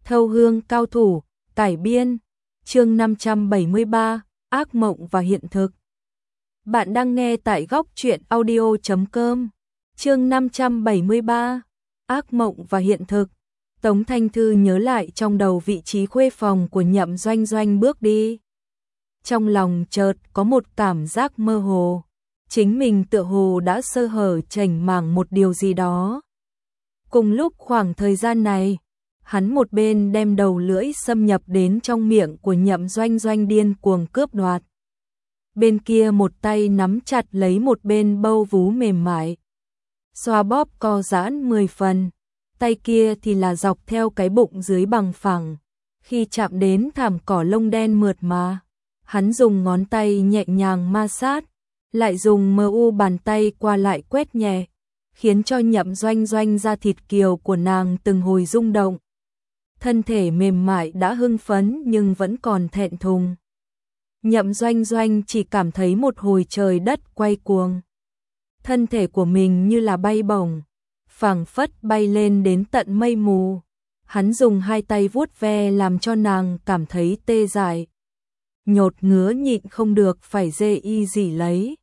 Thâu hương cao thủ, cải biên, chương 573, ác mộng và hiện thực. Bạn đang nghe tại góc truyện audio.com, chương 573, ác mộng và hiện thực. Tống Thanh Thư nhớ lại trong đầu vị trí khuê phòng của Nhậm Doanh Doanh bước đi. Trong lòng chợt có một cảm giác mơ hồ, chính mình tựa hồ đã sơ hở chảnh mảng một điều gì đó. Cùng lúc khoảng thời gian này, hắn một bên đem đầu lưỡi xâm nhập đến trong miệng của Nhậm Doanh Doanh điên cuồng cướp đoạt. Bên kia một tay nắm chặt lấy một bên bâu vú mềm mại, xoa bóp co giãn 10 phần, tay kia thì là dọc theo cái bụng dưới bằng phẳng. Khi chạm đến thảm cỏ lông đen mượt mà, hắn dùng ngón tay nhẹ nhàng ma sát, lại dùng mu bàn tay qua lại quét nhẹ, khiến cho Nhậm Doanh Doanh da thịt kiều của nàng từng hồi rung động. Thân thể mềm mại đã hưng phấn nhưng vẫn còn thẹn thùng. Nhậm Doanh Doanh chỉ cảm thấy một hồi trời đất quay cuồng. Thân thể của mình như là bay bổng, phảng phất bay lên đến tận mây mù. Hắn dùng hai tay vuốt ve làm cho nàng cảm thấy tê dại. Nhột ngứa nhịn không được phải dê y dỉ lấy.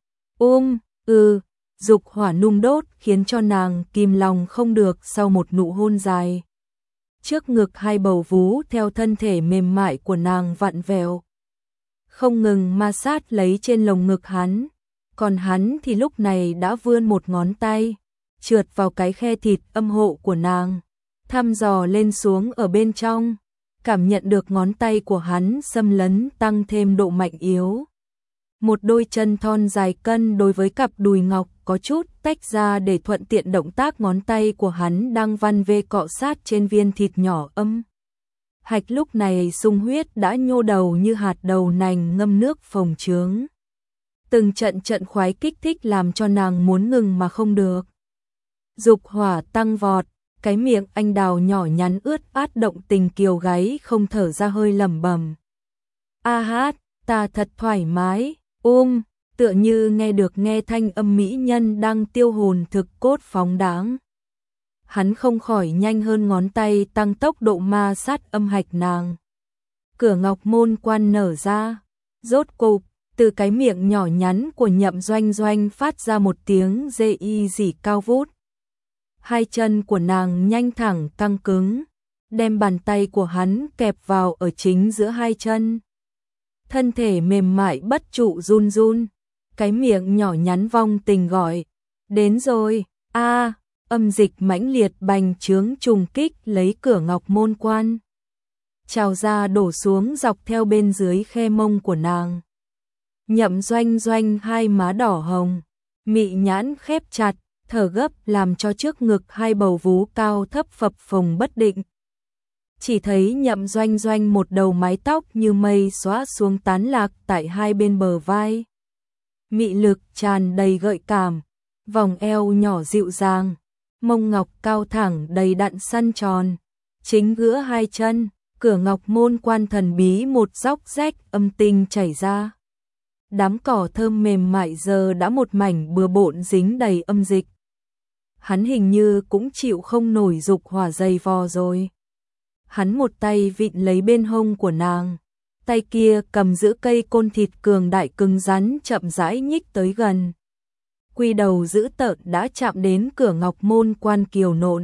Dục hỏa nung đốt khiến cho nàng kìm lòng không được sau một nụ hôn dài. Trước ngực hai bầu vú theo thân thể mềm mại của nàng vặn vẹo, không ngừng ma sát lấy trên lồng ngực hắn, còn hắn thì lúc này đã vươn một ngón tay, trượt vào cái khe thịt âm hộ của nàng, thăm dò lên xuống ở bên trong, cảm nhận được ngón tay của hắn xâm lấn tăng thêm độ mạnh yếu. Một đôi chân thon dài cân đối với cặp đùi ngọc có chút tách ra để thuận tiện động tác ngón tay của hắn đang văn vê cọ sát trên viên thịt nhỏ âm hạch lúc này sung huyết đã nhô đầu như hạt đầu nành ngâm nước phồng trướng. Từng trận khoái kích thích làm cho nàng muốn ngừng mà không được. Dục hỏa tăng vọt, cái miệng anh đào nhỏ nhắn ướt át động tình kiều gáy không thở ra hơi lẩm bẩm. A hát, ta thật thoải mái, tựa như nghe được nghe thanh âm mỹ nhân đang tiêu hồn thực cốt phóng đáng. Hắn không khỏi nhanh hơn ngón tay tăng tốc độ ma sát âm hạch nàng. Cửa ngọc môn quan nở ra, rốt cục, từ cái miệng nhỏ nhắn của Nhậm Doanh Doanh phát ra một tiếng dê y dỉ cao vút. Hai chân của nàng nhanh thẳng căng cứng, đem bàn tay của hắn kẹp vào ở chính giữa hai chân. Thân thể mềm mại bất trụ run run, cái miệng nhỏ nhắn vong tình gọi, đến rồi, âm dịch mãnh liệt bành trướng trùng kích lấy cửa ngọc môn quan. Trào ra đổ xuống dọc theo bên dưới khe mông của nàng. Nhậm Doanh Doanh hai má đỏ hồng, mị nhãn khép chặt, thở gấp làm cho trước ngực hai bầu vú cao thấp phập phồng bất định. Chỉ thấy Nhậm Doanh Doanh một đầu mái tóc như mây xóa xuống tán lạc tại hai bên bờ vai. Mị lực tràn đầy gợi cảm, vòng eo nhỏ dịu dàng, mông ngọc cao thẳng đầy đặn săn tròn. Chính giữa hai chân, cửa ngọc môn quan thần bí một dốc rách âm tinh chảy ra. Đám cỏ thơm mềm mại giờ đã một mảnh bừa bộn dính đầy âm dịch. Hắn hình như cũng chịu không nổi dục hỏa dày vò rồi. Hắn một tay vịn lấy bên hông của nàng, tay kia cầm giữ cây côn thịt cường đại cứng rắn chậm rãi nhích tới gần. Quy đầu giữ tợn đã chạm đến cửa ngọc môn quan kiều nộn.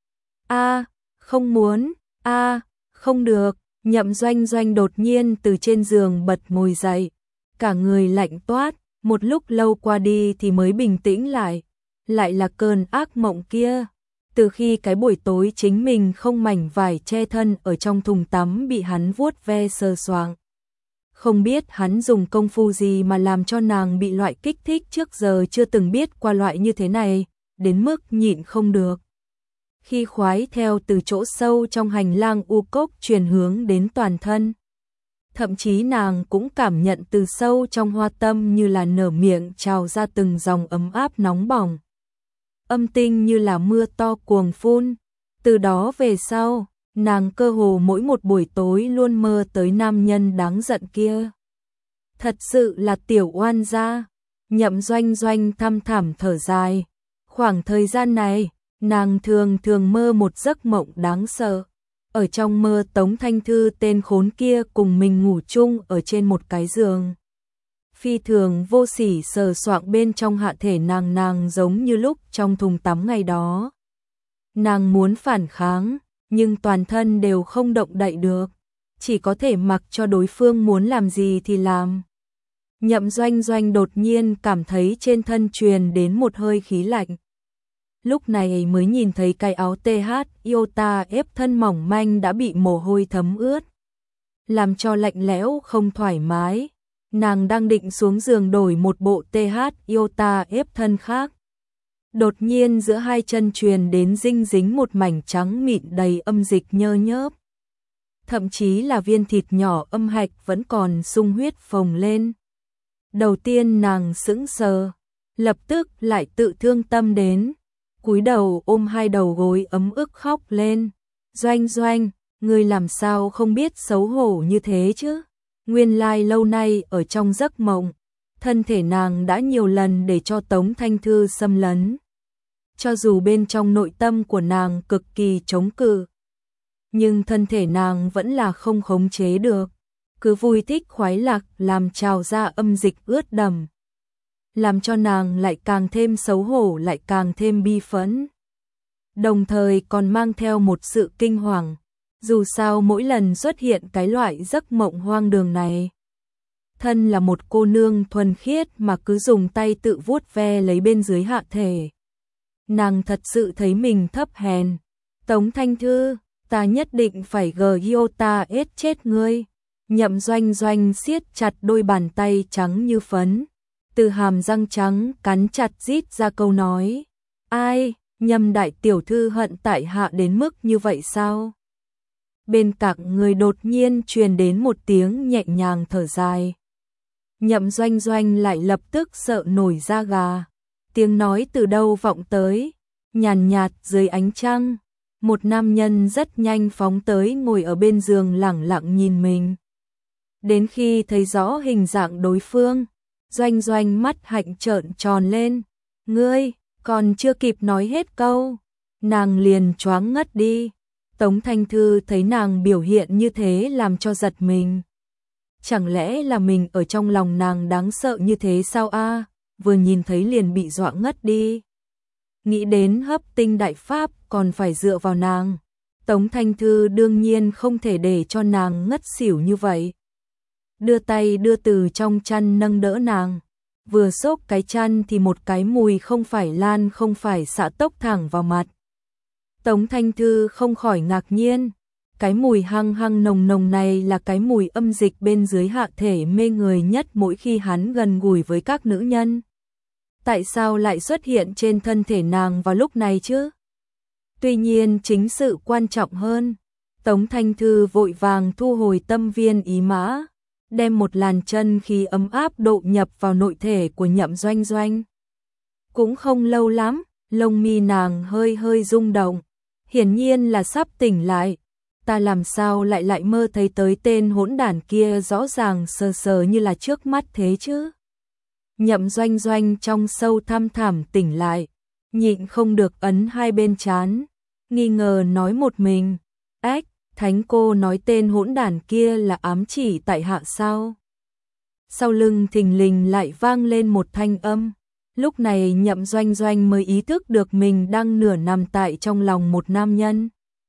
Không muốn, không được. Nhậm Doanh Doanh đột nhiên từ trên giường bật ngồi dậy, cả người lạnh toát, một lúc lâu qua đi thì mới bình tĩnh lại là cơn ác mộng kia. Từ khi cái buổi tối chính mình không mảnh vải che thân ở trong thùng tắm bị hắn vuốt ve sờ soạng. Không biết hắn dùng công phu gì mà làm cho nàng bị loại kích thích trước giờ chưa từng biết qua loại như thế này, đến mức nhịn không được. Khi khoái theo từ chỗ sâu trong hành lang u cốc truyền hướng đến toàn thân. Thậm chí nàng cũng cảm nhận từ sâu trong hoa tâm như là nở miệng trào ra từng dòng ấm áp nóng bỏng. Âm tinh như là mưa to cuồng phun. Từ đó về sau, nàng cơ hồ mỗi một buổi tối luôn mơ tới nam nhân đáng giận kia. Thật sự là tiểu oan gia. Nhậm Doanh Doanh thăm thẳm thở dài. Khoảng thời gian này, nàng thường mơ một giấc mộng đáng sợ. Ở trong mơ Tống Thanh Thư tên khốn kia cùng mình ngủ chung ở trên một cái giường. Phi thường vô sỉ sờ soạng bên trong hạ thể nàng giống như lúc trong thùng tắm ngày đó. Nàng muốn phản kháng, nhưng toàn thân đều không động đậy được, chỉ có thể mặc cho đối phương muốn làm gì thì làm. Nhậm Doanh Doanh đột nhiên cảm thấy trên thân truyền đến một hơi khí lạnh. Lúc này mới nhìn thấy cái áo TH Iota ép thân mỏng manh đã bị mồ hôi thấm ướt, làm cho lạnh lẽo không thoải mái. Nàng đang định xuống giường đổi một bộ TH Iota ép thân khác. Đột nhiên giữa hai chân truyền đến dinh dính một mảnh trắng mịn đầy âm dịch nhơ nhớp. Thậm chí là viên thịt nhỏ âm hạch vẫn còn sung huyết phồng lên. Đầu tiên nàng sững sờ, lập tức lại tự thương tâm đến, cúi đầu ôm hai đầu gối ấm ức khóc lên. Doanh Doanh, ngươi làm sao không biết xấu hổ như thế chứ? Nguyên lai lâu nay ở trong giấc mộng, thân thể nàng đã nhiều lần để cho Tống Thanh Thư xâm lấn. Cho dù bên trong nội tâm của nàng cực kỳ chống cự, nhưng thân thể nàng vẫn là không khống chế được, cứ vui thích khoái lạc làm trào ra âm dịch ướt đẫm, làm cho nàng lại càng thêm xấu hổ lại càng thêm bi phẫn. Đồng thời còn mang theo một sự kinh hoàng, dù sao mỗi lần xuất hiện cái loại giấc mộng hoang đường này. Thân là một cô nương thuần khiết mà cứ dùng tay tự vuốt ve lấy bên dưới hạ thể. Nàng thật sự thấy mình thấp hèn. Tống Thanh Thư, ta nhất định phải Iota ết chết ngươi. Nhậm Doanh Doanh siết chặt đôi bàn tay trắng như phấn, từ hàm răng trắng cắn chặt rít ra câu nói. Ai, Nhậm đại tiểu thư hận tại hạ đến mức như vậy sao? Bên cạnh người đột nhiên truyền đến một tiếng nhẹ nhàng thở dài. Nhậm Doanh Doanh lại lập tức sợ nổi da gà. Tiếng nói từ đâu vọng tới, nhàn nhạt dưới ánh trăng. Một nam nhân rất nhanh phóng tới ngồi ở bên giường lẳng lặng nhìn mình. Đến khi thấy rõ hình dạng đối phương, Doanh Doanh mắt hạnh trợn tròn lên. Ngươi, còn chưa kịp nói hết câu, nàng liền choáng ngất đi. Tống Thanh Thư thấy nàng biểu hiện như thế làm cho giật mình. Chẳng lẽ là mình ở trong lòng nàng đáng sợ như thế sao a? Vừa nhìn thấy liền bị dọa ngất đi. Nghĩ đến hấp tinh đại pháp còn phải dựa vào nàng. Tống Thanh Thư đương nhiên không thể để cho nàng ngất xỉu như vậy. Đưa tay đưa từ trong chăn nâng đỡ nàng. Vừa xốc cái chăn thì một cái mùi không phải lan không phải xạ tốc thẳng vào mặt. Tống Thanh Thư không khỏi ngạc nhiên. Cái mùi hăng hăng nồng nồng này là cái mùi âm dịch bên dưới hạ thể mê người nhất mỗi khi hắn gần gũi với các nữ nhân. Tại sao lại xuất hiện trên thân thể nàng vào lúc này chứ? Tuy nhiên chính sự quan trọng hơn. Tống Thanh Thư vội vàng thu hồi tâm viên ý mã, đem một làn chân khí ấm áp độ nhập vào nội thể của Nhậm Doanh Doanh. Cũng không lâu lắm, lông mi nàng hơi hơi rung động, hiển nhiên là sắp tỉnh lại. Ta làm sao lại mơ thấy tới tên hỗn đản kia rõ ràng sờ sờ như là trước mắt thế chứ? Nhậm Doanh Doanh trong sâu thăm thẳm tỉnh lại, nhịn không được ấn hai bên trán, nghi ngờ nói một mình. Ách, thánh cô nói tên hỗn đản kia là ám chỉ tại hạ sao? Sau lưng thình lình lại vang lên một thanh âm. Lúc này Nhậm Doanh Doanh mới ý thức được mình đang nửa nằm tại trong lòng một nam nhân.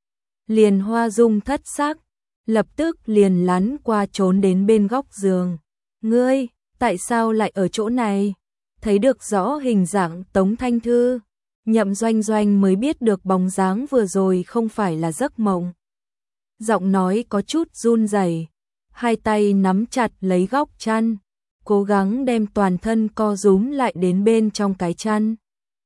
Liền hoa dung thất sắc, lập tức liền lắn qua trốn đến bên góc giường. Ngươi, tại sao lại ở chỗ này? Thấy được rõ hình dạng Tống Thanh Thư, Nhậm Doanh Doanh mới biết được bóng dáng vừa rồi không phải là giấc mộng. Giọng nói có chút run rẩy, hai tay nắm chặt lấy góc chăn, cố gắng đem toàn thân co rúm lại đến bên trong cái chăn.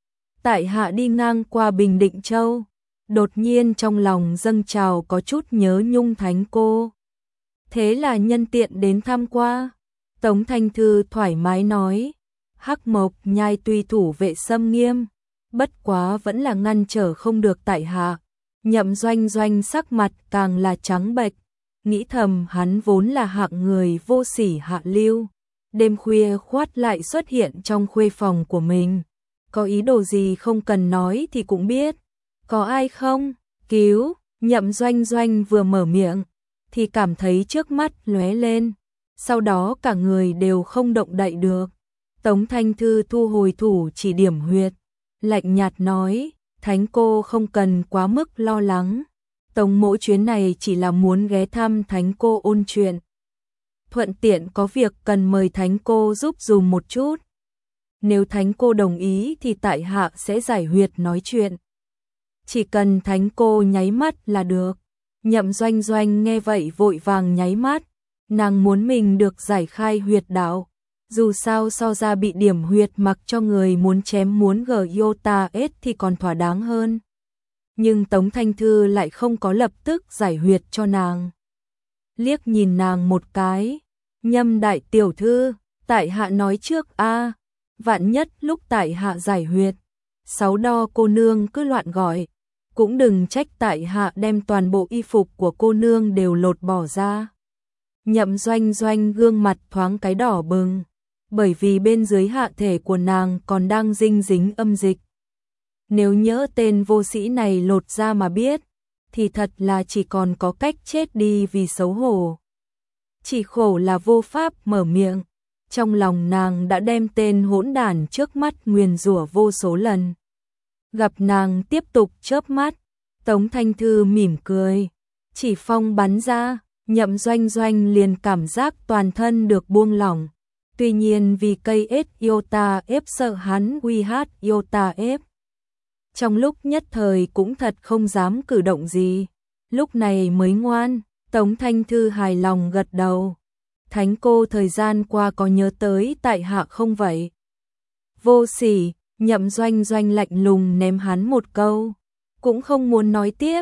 Tại hạ đi ngang qua Bình Định Châu, đột nhiên trong lòng dâng trào có chút nhớ Nhung thánh cô. Thế là nhân tiện đến thăm qua. Tống Thanh Thư thoải mái nói, Hắc Mộc Nhai tuy thủ vệ xâm nghiêm, bất quá vẫn là ngăn trở không được tại hạ. Nhậm Doanh Doanh sắc mặt càng là trắng bệch, nghĩ thầm hắn vốn là hạng người vô sỉ hạ lưu, đêm khuya khoát lại xuất hiện trong khuê phòng của mình, có ý đồ gì không cần nói thì cũng biết. Có ai không? Cứu, Nhậm Doanh Doanh vừa mở miệng, thì cảm thấy trước mắt lóe lên, sau đó cả người đều không động đậy được. Tống Thanh Thư thu hồi thủ chỉ điểm huyệt, lạnh nhạt nói, Thánh cô không cần quá mức lo lắng. Tống mỗ chuyến này chỉ là muốn ghé thăm Thánh cô ôn chuyện. Thuận tiện có việc cần mời Thánh cô giúp dùm một chút. Nếu Thánh cô đồng ý thì tại hạ sẽ giải huyệt nói chuyện. Chỉ cần Thánh cô nháy mắt là được. Nhậm Doanh Doanh nghe vậy vội vàng nháy mắt. Nàng muốn mình được giải khai huyệt đạo. Dù sao so ra bị điểm huyệt mặc cho người muốn chém muốn Gyota S thì còn thỏa đáng hơn. Nhưng Tống Thanh Thư lại không có lập tức giải huyệt cho nàng. Liếc nhìn nàng một cái. Nhâm đại tiểu thư, tại hạ nói trước a, vạn nhất lúc tại hạ giải huyệt, sáu đo cô nương cứ loạn gọi, cũng đừng trách tại hạ đem toàn bộ y phục của cô nương đều lột bỏ ra. Nhậm Doanh Doanh gương mặt thoáng cái đỏ bừng, bởi vì bên dưới hạ thể của nàng còn đang dinh dính âm dịch. Nếu nhớ tên vô sĩ này lột ra mà biết, thì thật là chỉ còn có cách chết đi vì xấu hổ. Chỉ khổ là vô pháp mở miệng, trong lòng nàng đã đem tên hỗn đản trước mắt nguyền rủa vô số lần. Gặp nàng tiếp tục chớp mắt, Tống Thanh Thư mỉm cười, chỉ phong bắn ra, Nhậm Doanh Doanh liền cảm giác toàn thân được buông lỏng. Tuy nhiên vì cây S Iota F sợ hắn QH Iota F. Trong lúc nhất thời cũng thật không dám cử động gì. Lúc này mới ngoan, Tống Thanh Thư hài lòng gật đầu. Thánh cô thời gian qua có nhớ tới tại hạ không vậy? Vô sỉ, Nhậm Doanh Doanh lạnh lùng ném hắn một câu. Cũng không muốn nói tiếp.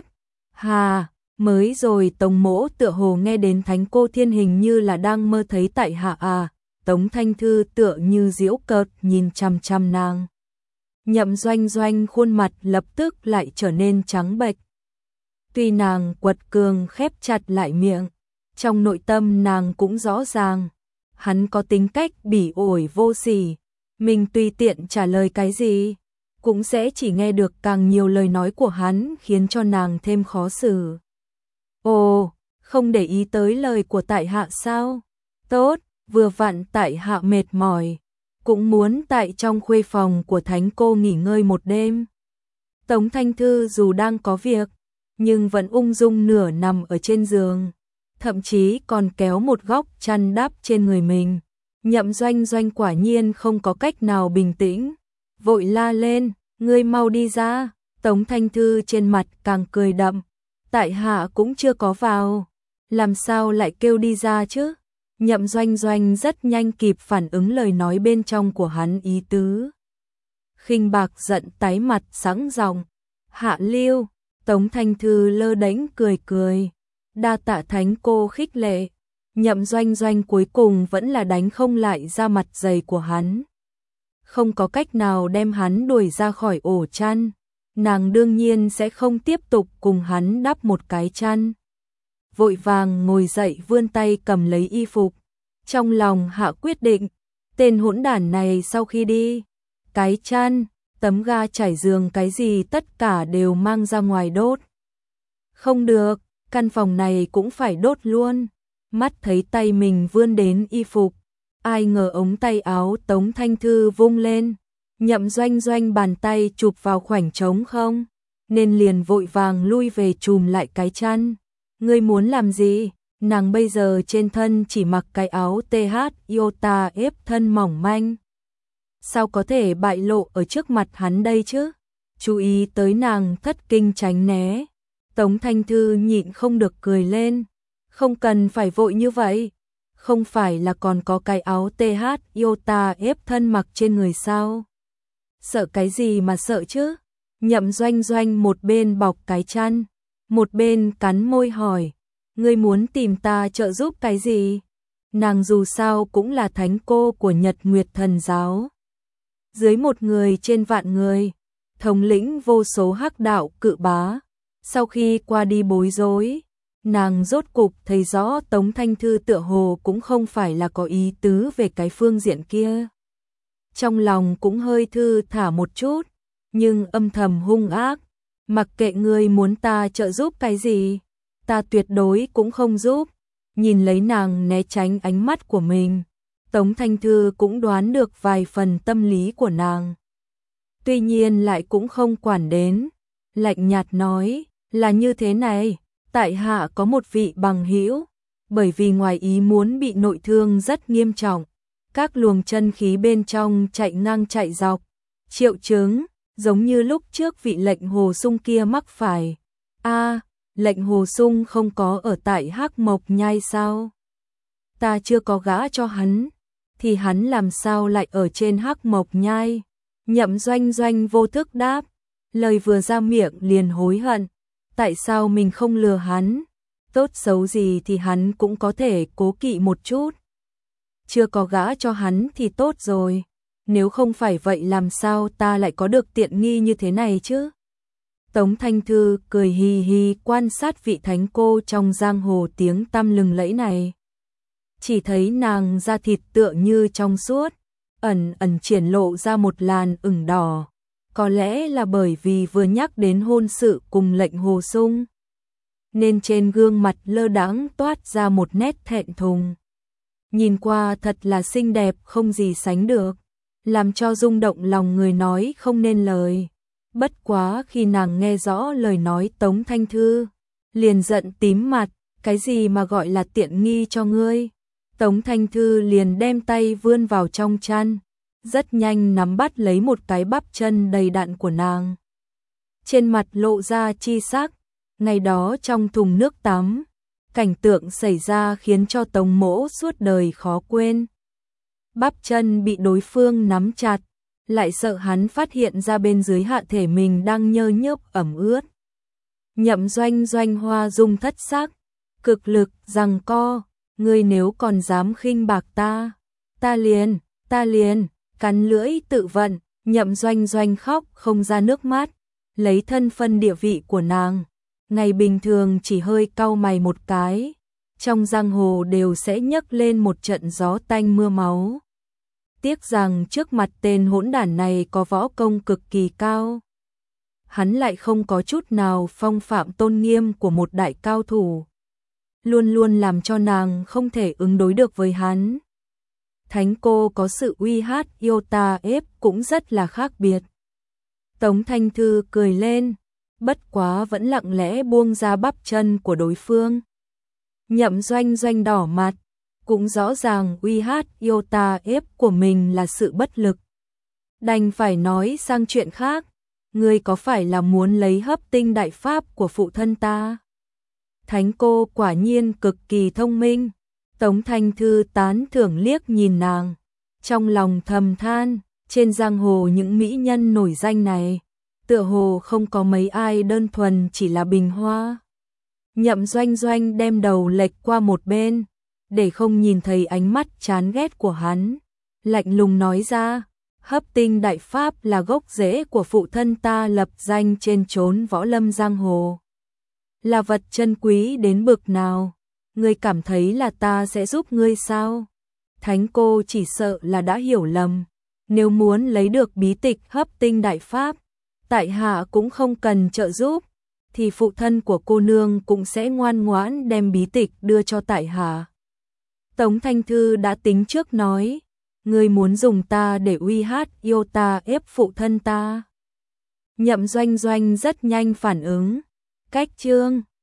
Hà, mới rồi Tống mỗ tựa hồ nghe đến thánh cô thiên hình như là đang mơ thấy tại hạ à. Tống Thanh Thư tựa như giễu cợt nhìn chằm chằm nàng. Nhậm Doanh Doanh khuôn mặt lập tức lại trở nên trắng bệch. Tuy nàng quật cường khép chặt lại miệng, trong nội tâm nàng cũng rõ ràng, hắn có tính cách bỉ ổi vô sỉ, mình tùy tiện trả lời cái gì, cũng sẽ chỉ nghe được càng nhiều lời nói của hắn khiến cho nàng thêm khó xử. Ồ, không để ý tới lời của tại hạ sao? Tốt, vừa vặn tại hạ mệt mỏi, cũng muốn tại trong khuê phòng của thánh cô nghỉ ngơi một đêm. Tống Thanh Thư dù đang có việc, nhưng vẫn ung dung nửa nằm ở trên giường, thậm chí còn kéo một góc chăn đắp trên người mình. Nhậm Doanh Doanh quả nhiên không có cách nào bình tĩnh, vội la lên, ngươi mau đi ra. Tống Thanh Thư trên mặt càng cười đậm, tại hạ cũng chưa có vào, làm sao lại kêu đi ra chứ? Nhậm Doanh Doanh rất nhanh kịp phản ứng lời nói bên trong của hắn ý tứ. Khinh Bạc giận tái mặt sáng giọng, hạ lưu. Tống Thanh Thư lơ đễnh cười cười, đa tạ thánh cô khích lệ. Nhậm Doanh Doanh cuối cùng vẫn là đánh không lại ra mặt dày của hắn. Không có cách nào đem hắn đuổi ra khỏi ổ chăn, nàng đương nhiên sẽ không tiếp tục cùng hắn đắp một cái chăn. Vội vàng ngồi dậy vươn tay cầm lấy y phục, trong lòng hạ quyết định, tên hỗn đản này sau khi đi, cái chăn, tấm ga trải giường cái gì tất cả đều mang ra ngoài đốt. Không được, căn phòng này cũng phải đốt luôn. Mắt thấy tay mình vươn đến y phục, ai ngờ ống tay áo Tống Thanh Thư vung lên, Nhậm Doanh Doanh bàn tay chụp vào khoảnh trống không, nên liền vội vàng lui về chùm lại cái chăn. Ngươi muốn làm gì? Nàng bây giờ trên thân chỉ mặc cái áo TH Iota ép thân mỏng manh. Sao có thể bại lộ ở trước mặt hắn đây chứ? Chú ý tới nàng thất kinh tránh né. Tống Thanh Thư nhịn không được cười lên. Không cần phải vội như vậy. Không phải là còn có cái áo TH Iota ép thân mặc trên người sao? Sợ cái gì mà sợ chứ? Nhậm Doanh Doanh một bên bọc cái chăn, một bên cắn môi hỏi, ngươi muốn tìm ta trợ giúp cái gì? Nàng dù sao cũng là thánh cô của Nhật Nguyệt Thần Giáo. Dưới một người trên vạn người, thống lĩnh vô số hắc đạo cự bá. Sau khi qua đi bối rối, nàng rốt cục thấy rõ Tống Thanh Thư tựa hồ cũng không phải là có ý tứ về cái phương diện kia. Trong lòng cũng hơi thư thả một chút, nhưng âm thầm hung ác, Mặc kệ ngươi muốn ta trợ giúp cái gì, ta tuyệt đối cũng không giúp. Nhìn lấy nàng né tránh ánh mắt của mình, Tống Thanh Thư cũng đoán được vài phần tâm lý của nàng. Tuy nhiên lại cũng không quản đến, lạnh nhạt nói, là như thế này, tại hạ có một vị bằng hữu, bởi vì ngoài ý muốn bị nội thương rất nghiêm trọng, các luồng chân khí bên trong chạy ngang chạy dọc, triệu chứng giống như lúc trước vị lệnh Hồ Sung kia mắc phải. Lệnh Hồ Sung không có ở tại Hắc Mộc Nhai sao? Ta chưa có gã cho hắn, thì hắn làm sao lại ở trên Hắc Mộc Nhai? Nhậm Doanh Doanh vô thức đáp, lời vừa ra miệng liền hối hận, tại sao mình không lừa hắn? Tốt xấu gì thì hắn cũng có thể cố kỵ một chút. Chưa có gã cho hắn thì tốt rồi, nếu không phải vậy làm sao ta lại có được tiện nghi như thế này chứ? Tống Thanh Thư cười hì hì quan sát vị thánh cô trong giang hồ tiếng tăm lừng lẫy này. Chỉ thấy nàng da thịt tựa như trong suốt, ẩn ẩn triển lộ ra một làn ửng đỏ. Có lẽ là bởi vì vừa nhắc đến hôn sự cùng lệnh Hồ Sung, nên trên gương mặt lơ đãng toát ra một nét thẹn thùng. Nhìn qua thật là xinh đẹp không gì sánh được, làm cho rung động lòng người nói không nên lời. Bất quá khi nàng nghe rõ lời nói Tống Thanh Thư, liền giận tím mặt, cái gì mà gọi là tiện nghi cho ngươi? Tống Thanh Thư liền đem tay vươn vào trong chăn, rất nhanh nắm bắt lấy một cái bắp chân đầy đặn của nàng. Trên mặt lộ ra chi sắc, ngày đó trong thùng nước tắm, cảnh tượng xảy ra khiến cho Tống Mỗ suốt đời khó quên. Bắp chân bị đối phương nắm chặt, lại sợ hắn phát hiện ra bên dưới hạ thể mình đang nhơ nhớp ẩm ướt. Nhậm Doanh Doanh hoa dung thất sắc, cực lực giằng co, ngươi nếu còn dám khinh bạc ta liền, cắn lưỡi tự vận. Nhậm Doanh Doanh khóc không ra nước mắt, lấy thân phân địa vị của nàng, ngày bình thường chỉ hơi cau mày một cái, trong giang hồ đều sẽ nhấc lên một trận gió tanh mưa máu. Tiếc rằng trước mặt tên hỗn đản này có võ công cực kỳ cao. Hắn lại không có chút nào phong phạm tôn nghiêm của một đại cao thủ, luôn luôn làm cho nàng không thể ứng đối được với hắn. Thánh cô có sự uy hát yêu ta ép cũng rất là khác biệt. Tống Thanh Thư cười lên, bất quá vẫn lặng lẽ buông ra bắp chân của đối phương. Nhậm Doanh Doanh đỏ mặt, cũng rõ ràng uy hát yêu ta ép của mình là sự bất lực. Đành phải nói sang chuyện khác, ngươi có phải là muốn lấy hấp tinh đại pháp của phụ thân ta? Thánh cô quả nhiên cực kỳ thông minh. Tống Thanh Thư tán thưởng liếc nhìn nàng, trong lòng thầm than, trên giang hồ những mỹ nhân nổi danh này, tựa hồ không có mấy ai đơn thuần chỉ là bình hoa. Nhậm Doanh Doanh đem đầu lệch qua một bên, để không nhìn thấy ánh mắt chán ghét của hắn, lạnh lùng nói ra, hấp tinh đại pháp là gốc rễ của phụ thân ta lập danh trên chốn võ lâm giang hồ. Là vật chân quý đến bực nào, ngươi cảm thấy là ta sẽ giúp ngươi sao? Thánh cô chỉ sợ là đã hiểu lầm, nếu muốn lấy được bí tịch hấp tinh đại pháp, tại hạ cũng không cần trợ giúp, thì phụ thân của cô nương cũng sẽ ngoan ngoãn đem bí tịch đưa cho tại hạ. Tống Thanh Thư đã tính trước nói, ngươi muốn dùng ta để uy hát yêu ta ép phụ thân ta. Nhậm Doanh Doanh rất nhanh phản ứng, cách chương